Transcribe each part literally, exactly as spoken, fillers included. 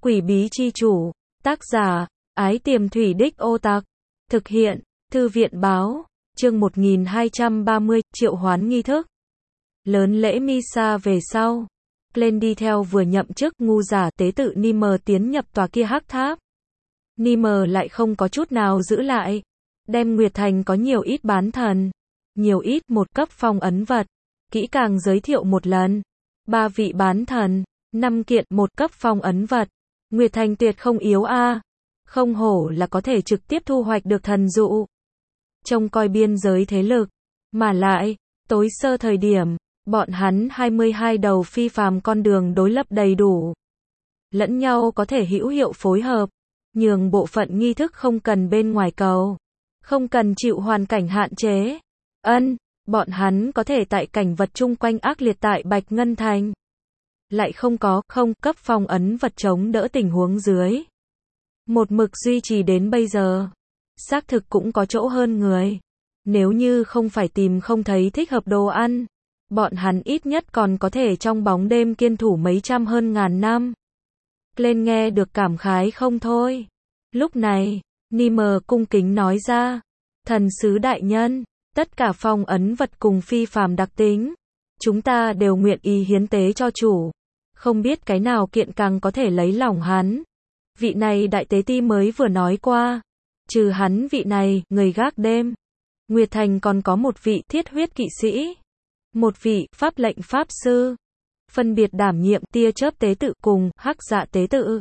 Quỷ bí chi chủ, tác giả, Ái Tiềm Thủy Đích Ô Tặc, thực hiện, Thư viện báo, chương một nghìn hai trăm ba mươi, triệu hoán nghi thức. Lớn lễ Misa về sau, Glenn đi theo vừa nhậm chức ngu giả tế tự Nimer tiến nhập tòa kia hắc tháp. Nimer lại không có chút nào giữ lại, đem Nguyệt Thành có nhiều ít bán thần, nhiều ít một cấp phong ấn vật, kỹ càng giới thiệu một lần. Ba vị bán thần, năm kiện một cấp phong ấn vật, Nguyệt Thành tuyệt không yếu a, không hổ là có thể trực tiếp thu hoạch được thần dụ. Trông coi biên giới thế lực, mà lại, tối sơ thời điểm, bọn hắn hai mươi hai đầu phi phàm con đường đối lập đầy đủ. Lẫn nhau có thể hữu hiệu phối hợp, nhường bộ phận nghi thức không cần bên ngoài cầu, không cần chịu hoàn cảnh hạn chế. Ân, bọn hắn có thể tại cảnh vật chung quanh ác liệt tại Bạch Ngân Thành. Lại không có, không cấp phong ấn vật chống đỡ tình huống dưới. Một mực duy trì đến bây giờ. Xác thực cũng có chỗ hơn người. Nếu như không phải tìm không thấy thích hợp đồ ăn, bọn hắn ít nhất còn có thể trong bóng đêm kiên thủ mấy trăm hơn ngàn năm. Glenn nghe được cảm khái không thôi. Lúc này, Nimer cung kính nói ra, thần sứ đại nhân, tất cả phong ấn vật cùng phi phàm đặc tính, chúng ta đều nguyện ý hiến tế cho chủ. Không biết cái nào kiện càng có thể lấy lòng hắn. Vị này đại tế ti mới vừa nói qua, trừ hắn vị này, người gác đêm, Nguyệt Thành còn có một vị thiết huyết kỵ sĩ, một vị pháp lệnh pháp sư, phân biệt đảm nhiệm tia chớp tế tự cùng hắc dạ tế tự.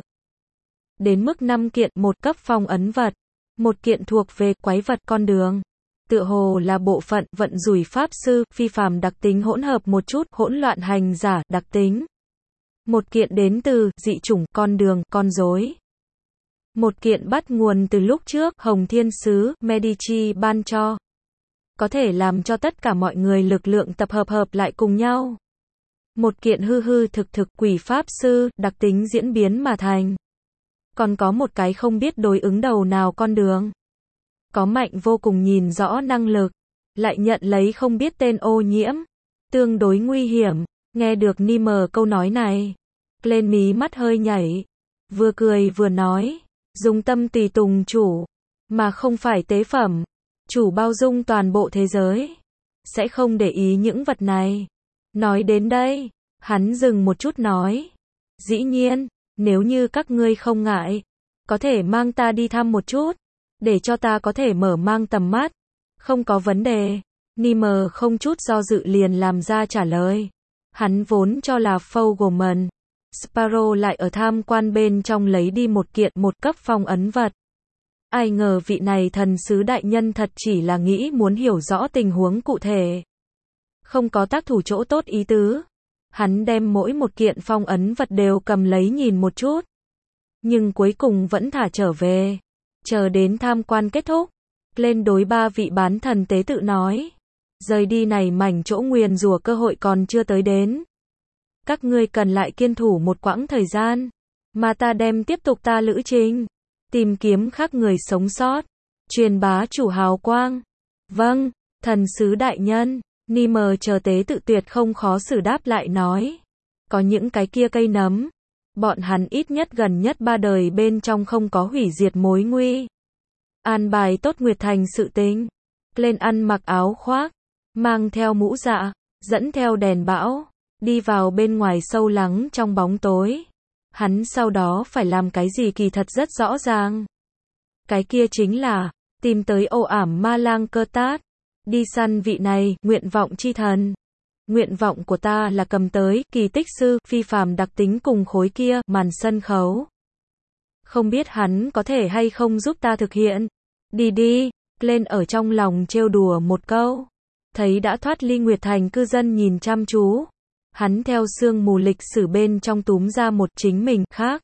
Đến mức năm kiện một cấp phong ấn vật, một kiện thuộc về quái vật con đường. Tựa hồ là bộ phận vận rủi pháp sư, phi phàm đặc tính hỗn hợp một chút hỗn loạn hành giả đặc tính. Một kiện đến từ dị chủng con đường, con rối. Một kiện bắt nguồn từ lúc trước Hồng Thiên Sứ Medici ban cho. Có thể làm cho tất cả mọi người lực lượng tập hợp hợp lại cùng nhau. Một kiện hư hư thực thực quỷ pháp sư đặc tính diễn biến mà thành. Còn có một cái không biết đối ứng đầu nào con đường. Có mạnh vô cùng nhìn rõ năng lực, lại nhận lấy không biết tên ô nhiễm, tương đối nguy hiểm. Nghe được Nimer câu nói này, Glenn mí mắt hơi nhảy, vừa cười vừa nói, dùng tâm tùy tùng chủ, mà không phải tế phẩm. Chủ bao dung toàn bộ thế giới, sẽ không để ý những vật này. Nói đến đây, hắn dừng một chút nói, dĩ nhiên, nếu như các ngươi không ngại, có thể mang ta đi thăm một chút, để cho ta có thể mở mang tầm mắt. Không có vấn đề. Nimer không chút do dự liền làm ra trả lời. Hắn vốn cho là Fogelman, Sparrow lại ở tham quan bên trong lấy đi một kiện một cấp phong ấn vật. Ai ngờ vị này thần sứ đại nhân thật chỉ là nghĩ muốn hiểu rõ tình huống cụ thể. Không có tác thủ chỗ tốt ý tứ. Hắn đem mỗi một kiện phong ấn vật đều cầm lấy nhìn một chút. Nhưng cuối cùng vẫn thả trở về. Chờ đến tham quan kết thúc, Glenn đối ba vị bán thần tế tự nói, rời đi này mảnh chỗ nguyền rủa cơ hội còn chưa tới đến. Các ngươi cần lại kiên thủ một quãng thời gian, mà ta đem tiếp tục ta lữ trình, tìm kiếm khác người sống sót, truyền bá chủ hào quang. Vâng, thần sứ đại nhân. Nimer chờ tế tự tuyệt không khó xử đáp lại nói, có những cái kia cây nấm, bọn hắn ít nhất gần nhất ba đời bên trong không có hủy diệt mối nguy. An bài tốt Nguyệt Thành sự tình. Glenn ăn mặc áo khoác, mang theo mũ dạ, dẫn theo đèn bão, đi vào bên ngoài sâu lắng trong bóng tối. Hắn sau đó phải làm cái gì kỳ thật rất rõ ràng. Cái kia chính là, tìm tới ồ ảm ma lang cơ tát, đi săn vị này, nguyện vọng chi thần. Nguyện vọng của ta là cầm tới, kỳ tích sư, phi phàm đặc tính cùng khối kia, màn sân khấu. Không biết hắn có thể hay không giúp ta thực hiện. Đi đi, Glenn ở trong lòng trêu đùa một câu. Thấy đã thoát ly Nguyệt Thành cư dân nhìn chăm chú. Hắn theo sương mù lịch sử bên trong túm ra một chính mình khác.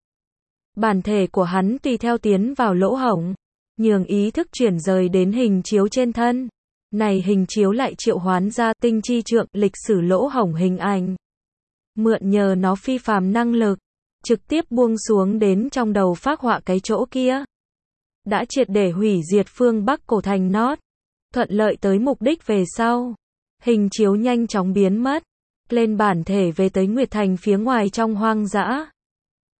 Bản thể của hắn tùy theo tiến vào lỗ hổng, nhường ý thức chuyển rời đến hình chiếu trên thân. Này hình chiếu lại triệu hoán ra tinh chi trượng lịch sử lỗ hổng hình ảnh. Mượn nhờ nó phi phàm năng lực, trực tiếp buông xuống đến trong đầu phác họa cái chỗ kia. Đã triệt để hủy diệt phương Bắc cổ thành Nót. Thuận lợi tới mục đích về sau. Hình chiếu nhanh chóng biến mất. Lên bản thể về tới Nguyệt Thành phía ngoài trong hoang dã.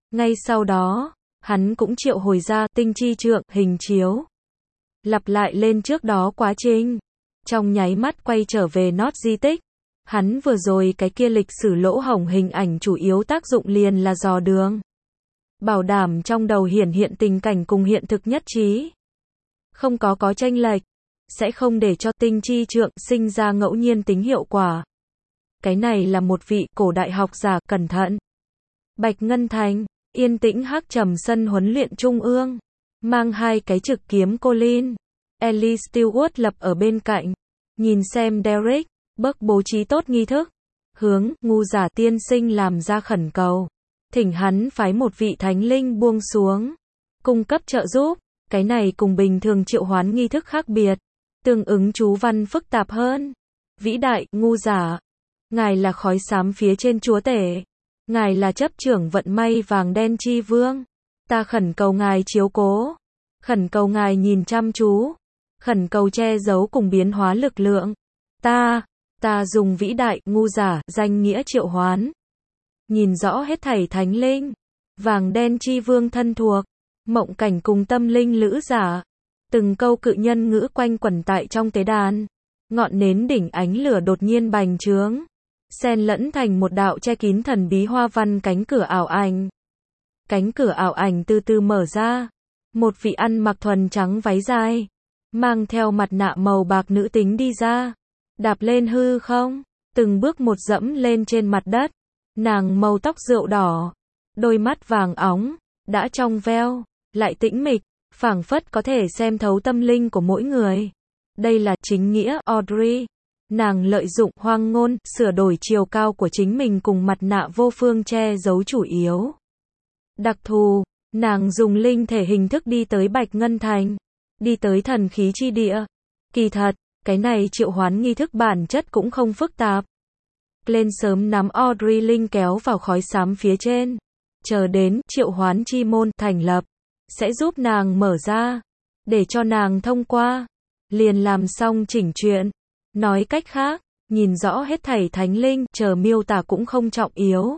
Ngay sau đó, hắn cũng triệu hồi ra tinh chi trượng hình chiếu. Lặp lại lên trước đó quá trình. Trong nháy mắt quay trở về nốt di tích. Hắn vừa rồi cái kia lịch sử lỗ hổng hình ảnh chủ yếu tác dụng liền là dò đường. Bảo đảm trong đầu hiển hiện tình cảnh cùng hiện thực nhất trí. Không có có chênh lệch. Sẽ không để cho tinh chi trượng sinh ra ngẫu nhiên tính hiệu quả. Cái này là một vị cổ đại học giả cẩn thận. Bạch Ngân Thành, yên tĩnh hắc trầm sân huấn luyện trung ương. Mang hai cái trực kiếm Colin. Ellie Stewart lập ở bên cạnh. Nhìn xem Derek, Burke bố trí tốt nghi thức. Hướng, ngu giả tiên sinh làm ra khẩn cầu. Thỉnh hắn phái một vị thánh linh buông xuống. Cung cấp trợ giúp. Cái này cùng bình thường triệu hoán nghi thức khác biệt. Tương ứng chú văn phức tạp hơn. Vĩ đại, ngu giả. Ngài là khói xám phía trên chúa tể. Ngài là chấp trưởng vận may vàng đen chi vương. Ta khẩn cầu ngài chiếu cố. Khẩn cầu ngài nhìn chăm chú. Khẩn cầu che giấu cùng biến hóa lực lượng. Ta, ta dùng vĩ đại, ngu giả, danh nghĩa triệu hoán. Nhìn rõ hết thảy thánh linh. Vàng đen chi vương thân thuộc. Mộng cảnh cùng tâm linh lữ giả. Từng câu cự nhân ngữ quanh quẩn tại trong tế đàn. Ngọn nến đỉnh ánh lửa đột nhiên bành trướng. Xen lẫn thành một đạo che kín thần bí hoa văn cánh cửa ảo ảnh. Cánh cửa ảo ảnh từ từ mở ra. Một vị ăn mặc thuần trắng váy dài. Mang theo mặt nạ màu bạc nữ tính đi ra. Đạp lên hư không. Từng bước một dẫm lên trên mặt đất. Nàng màu tóc rượu đỏ. Đôi mắt vàng óng. Đã trong veo. Lại tĩnh mịch. Phảng phất có thể xem thấu tâm linh của mỗi người. Đây là chính nghĩa Audrey. Nàng lợi dụng hoang ngôn, sửa đổi chiều cao của chính mình cùng mặt nạ vô phương che giấu chủ yếu. Đặc thù, nàng dùng linh thể hình thức đi tới Bạch Ngân Thành. Đi tới thần khí chi địa. Kỳ thật, cái này triệu hoán nghi thức bản chất cũng không phức tạp. Lên sớm nắm Audrey Linh kéo vào khói xám phía trên. Chờ đến triệu hoán chi môn thành lập. Sẽ giúp nàng mở ra. Để cho nàng thông qua. Liền làm xong chỉnh chuyện. Nói cách khác, nhìn rõ hết thảy thánh linh, chờ miêu tả cũng không trọng yếu.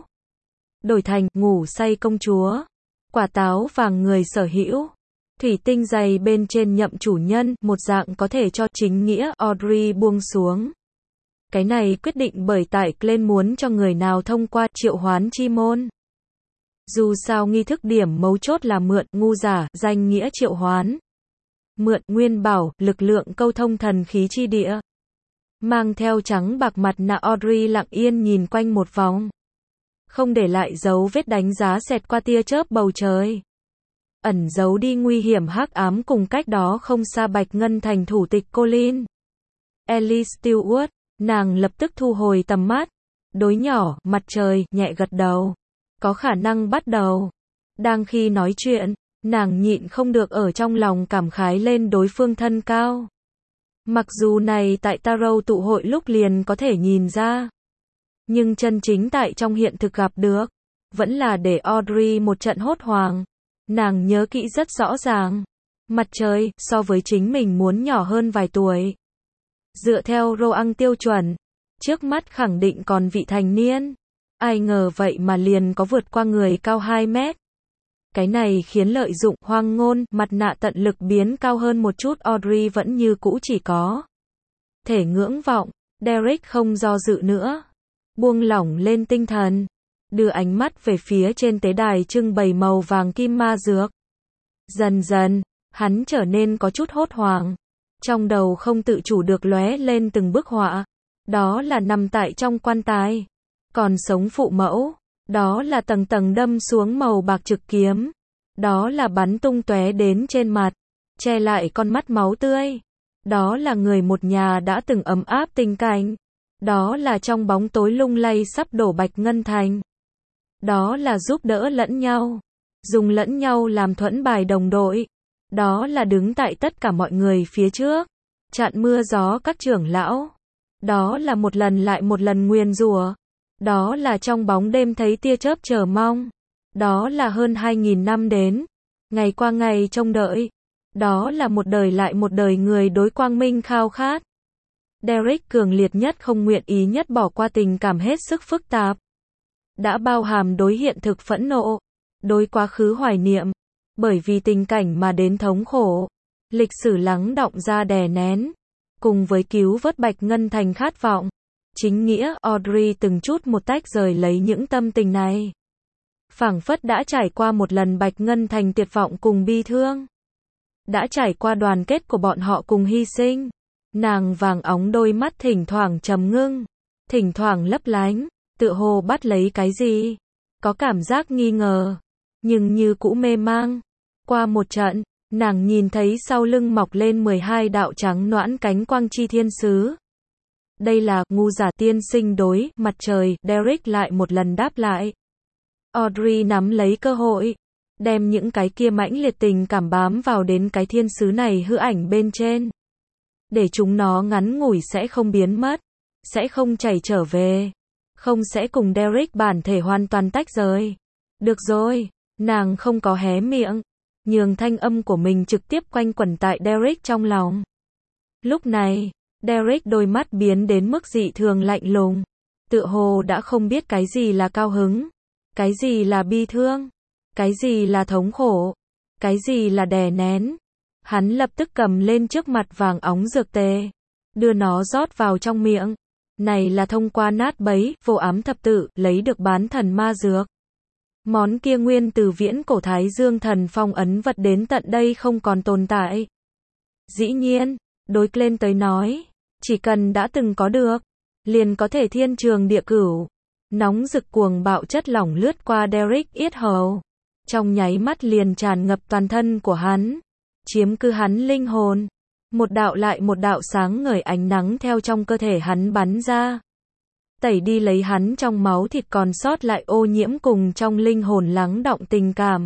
Đổi thành, ngủ say công chúa. Quả táo vàng người sở hữu. Thủy tinh dày bên trên nhậm chủ nhân, một dạng có thể cho chính nghĩa Audrey buông xuống. Cái này quyết định bởi tại Glenn muốn cho người nào thông qua triệu hoán chi môn. Dù sao nghi thức điểm mấu chốt là mượn, ngu giả, danh nghĩa triệu hoán. Mượn, nguyên bảo, lực lượng câu thông thần khí chi địa. Mang theo trắng bạc mặt nạ Audrey lặng yên nhìn quanh một vòng. Không để lại dấu vết đánh giá xẹt qua tia chớp bầu trời. Ẩn giấu đi nguy hiểm hắc ám cùng cách đó không xa Bạch Ngân Thành thủ tịch Colin. Ellie Stewart, nàng lập tức thu hồi tầm mắt. Đối nhỏ, mặt trời, nhẹ gật đầu. Có khả năng bắt đầu. Đang khi nói chuyện, nàng nhịn không được ở trong lòng cảm khái lên đối phương thân cao. Mặc dù này tại Tarot tụ hội lúc liền có thể nhìn ra. Nhưng chân chính tại trong hiện thực gặp được. Vẫn là để Audrey một trận hốt hoảng. Nàng nhớ kỹ rất rõ ràng. Mặt trời, so với chính mình muốn nhỏ hơn vài tuổi. Dựa theo Roang tiêu chuẩn. Trước mắt khẳng định còn vị thành niên. Ai ngờ vậy mà liền có vượt qua người cao hai mét. Cái này khiến lợi dụng hoang ngôn, mặt nạ tận lực biến cao hơn một chút Audrey vẫn như cũ chỉ có. Thể ngưỡng vọng, Derek không do dự nữa. Buông lỏng lên tinh thần. Đưa ánh mắt về phía trên tế đài trưng bày màu vàng kim ma dược. Dần dần, hắn trở nên có chút hốt hoảng. Trong đầu không tự chủ được lóe lên từng bức họa. Đó là nằm tại trong quan tài. Còn sống phụ mẫu. Đó là tầng tầng đâm xuống màu bạc trực kiếm. Đó là bắn tung tóe đến trên mặt. Che lại con mắt máu tươi. Đó là người một nhà đã từng ấm áp tình cảnh. Đó là trong bóng tối lung lay sắp đổ Bạch Ngân Thành. Đó là giúp đỡ lẫn nhau. Dùng lẫn nhau làm thuẫn bài đồng đội. Đó là đứng tại tất cả mọi người phía trước. Chặn mưa gió các trưởng lão. Đó là một lần lại một lần nguyền rủa. Đó là trong bóng đêm thấy tia chớp chờ mong. Đó là hơn hai nghìn năm đến. Ngày qua ngày trông đợi. Đó là một đời lại một đời người đối quang minh khao khát. Derek cường liệt nhất không nguyện ý nhất bỏ qua tình cảm hết sức phức tạp. Đã bao hàm đối hiện thực phẫn nộ. đối quá khứ hoài niệm, bởi vì tình cảnh mà đến thống khổ, lịch sử lắng đọng ra đè nén, cùng với cứu vớt Bạch Ngân Thành khát vọng. Chính nghĩa, Audrey từng chút một tách rời lấy những tâm tình này. Phảng phất đã trải qua một lần Bạch Ngân Thành tuyệt vọng cùng bi thương. Đã trải qua đoàn kết của bọn họ cùng hy sinh. Nàng vàng óng đôi mắt thỉnh thoảng trầm ngưng, thỉnh thoảng lấp lánh, tựa hồ bắt lấy cái gì. Có cảm giác nghi ngờ, nhưng như cũ mê mang. Qua một trận, nàng nhìn thấy sau lưng mọc lên mười hai đạo trắng noãn cánh quang chi thiên sứ. Đây là ngu giả tiên sinh đối mặt trời, Derek lại một lần đáp lại. Audrey nắm lấy cơ hội, đem những cái kia mãnh liệt tình cảm bám vào đến cái thiên sứ này hư ảnh bên trên. Để chúng nó ngắn ngủi sẽ không biến mất, sẽ không chảy trở về, không sẽ cùng Derek bản thể hoàn toàn tách rời. Được rồi, nàng không có hé miệng, nhường thanh âm của mình trực tiếp quanh quẩn tại Derek trong lòng. Lúc này, Derek đôi mắt biến đến mức dị thường lạnh lùng, tựa hồ đã không biết cái gì là cao hứng, cái gì là bi thương, cái gì là thống khổ, cái gì là đè nén. Hắn lập tức cầm lên trước mặt vàng óng dược tề, đưa nó rót vào trong miệng. Này là thông qua nát bấy, vô ám thập tự, lấy được bán thần ma dược. Món kia nguyên từ viễn cổ Thái Dương thần phong ấn vật đến tận đây không còn tồn tại. Dĩ nhiên, đối lên tới nói, chỉ cần đã từng có được, liền có thể thiên trường địa cửu. Nóng rực cuồng bạo chất lỏng lướt qua Derek yết hầu, trong nháy mắt liền tràn ngập toàn thân của hắn, chiếm cứ hắn linh hồn. Một đạo lại một đạo sáng ngời ánh nắng theo trong cơ thể hắn bắn ra, tẩy đi lấy hắn trong máu thịt còn sót lại ô nhiễm cùng trong linh hồn lắng đọng tình cảm.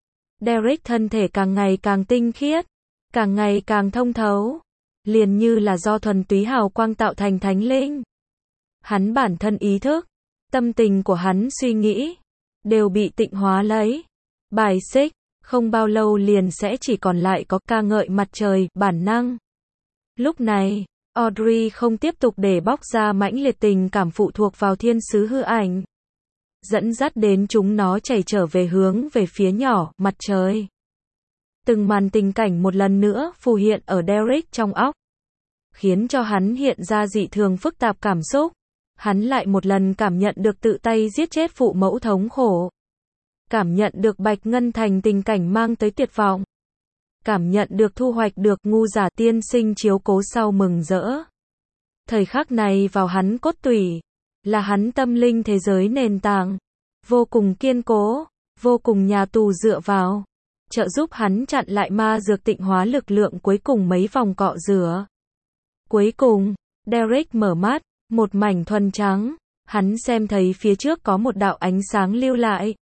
Derek thân thể càng ngày càng tinh khiết, càng ngày càng thông thấu, liền như là do thuần túy hào quang tạo thành thánh linh. Hắn bản thân ý thức, tâm tình của hắn suy nghĩ, đều bị tịnh hóa lấy, bài xích, không bao lâu liền sẽ chỉ còn lại có ca ngợi mặt trời, bản năng. Lúc này, Audrey không tiếp tục để bóc ra mãnh liệt tình cảm phụ thuộc vào thiên sứ hư ảnh, dẫn dắt đến chúng nó chảy trở về hướng về phía nhỏ, mặt trời. Từng màn tình cảnh một lần nữa phù hiện ở Derek trong óc, khiến cho hắn hiện ra dị thường phức tạp cảm xúc. Hắn lại một lần cảm nhận được tự tay giết chết phụ mẫu thống khổ. Cảm nhận được Bạch Ngân Thành tình cảnh mang tới tuyệt vọng. Cảm nhận được thu hoạch được ngu giả tiên sinh chiếu cố sau mừng rỡ. Thời khắc này vào hắn cốt tủy, là hắn tâm linh thế giới nền tảng, vô cùng kiên cố, vô cùng nhà tù dựa vào, trợ giúp hắn chặn lại ma dược tịnh hóa lực lượng cuối cùng mấy vòng cọ rửa. Cuối cùng, Derek mở mắt, một mảnh thuần trắng, hắn xem thấy phía trước có một đạo ánh sáng lưu lại.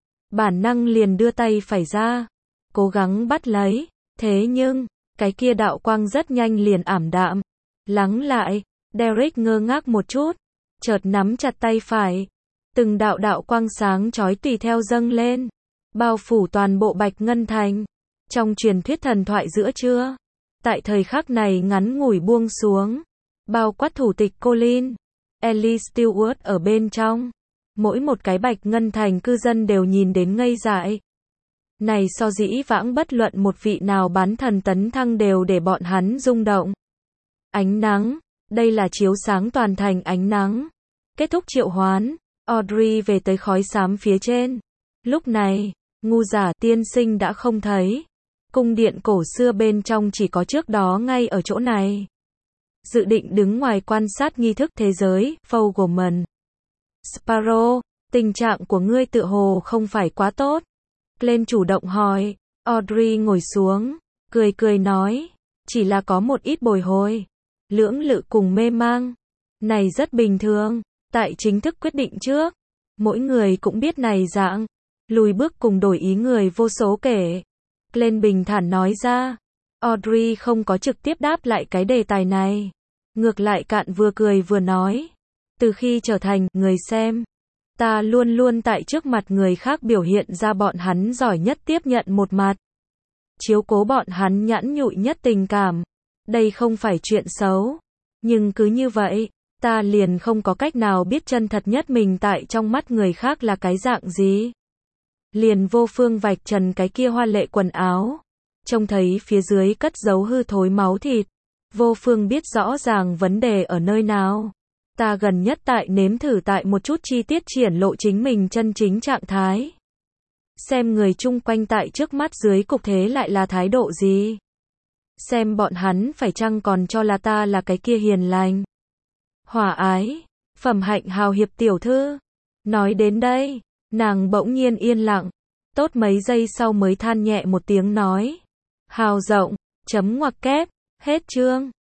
Bản năng liền đưa tay phải ra, cố gắng bắt lấy, thế nhưng, cái kia đạo quang rất nhanh liền ảm đạm, lắng lại. Derek ngơ ngác một chút, chợt nắm chặt tay phải, từng đạo đạo quang sáng chói tùy theo dâng lên, bao phủ toàn bộ Bạch Ngân Thành. Trong truyền thuyết thần thoại giữa trưa, tại thời khắc này ngắn ngủi buông xuống, bao quát thủ tịch Colin, Ellie Stewart ở bên trong. Mỗi một cái Bạch Ngân Thành cư dân đều nhìn đến ngây dại. Này so dĩ vãng bất luận một vị nào bán thần tấn thăng đều để bọn hắn rung động. Ánh nắng, đây là chiếu sáng toàn thành ánh nắng. Kết thúc triệu hoán, Audrey về tới khói xám phía trên. Lúc này, ngu giả tiên sinh đã không thấy. Cung điện cổ xưa bên trong chỉ có trước đó ngay ở chỗ này. Dự định đứng ngoài quan sát nghi thức thế giới, Fogelman. Sparrow, tình trạng của ngươi tựa hồ không phải quá tốt. Glenn chủ động hỏi. Audrey ngồi xuống, cười cười nói, chỉ là có một ít bồi hồi, lưỡng lự cùng mê mang. Này rất bình thường, tại chính thức quyết định trước, mỗi người cũng biết này dạng, lùi bước cùng đổi ý người vô số kể. Glenn bình thản nói ra. Audrey không có trực tiếp đáp lại cái đề tài này, ngược lại cạn vừa cười vừa nói, từ khi trở thành người xem, ta luôn luôn tại trước mặt người khác biểu hiện ra bọn hắn giỏi nhất tiếp nhận một mặt, chiếu cố bọn hắn nhẵn nhụi nhất tình cảm. Đây không phải chuyện xấu, nhưng cứ như vậy, ta liền không có cách nào biết chân thật nhất mình tại trong mắt người khác là cái dạng gì. Liền vô phương vạch trần cái kia hoa lệ quần áo. Trông thấy phía dưới cất giấu hư thối máu thịt. Vô phương biết rõ ràng vấn đề ở nơi nào. Ta gần nhất tại nếm thử tại một chút chi tiết triển lộ chính mình chân chính trạng thái. Xem người chung quanh tại trước mắt dưới cục thế lại là thái độ gì. Xem bọn hắn phải chăng còn cho là ta là cái kia hiền lành, hòa ái, phẩm hạnh hào hiệp tiểu thư. Nói đến đây, nàng bỗng nhiên yên lặng. Tốt mấy giây sau mới than nhẹ một tiếng nói. Hào rộng, chấm ngoặc kép, hết chương.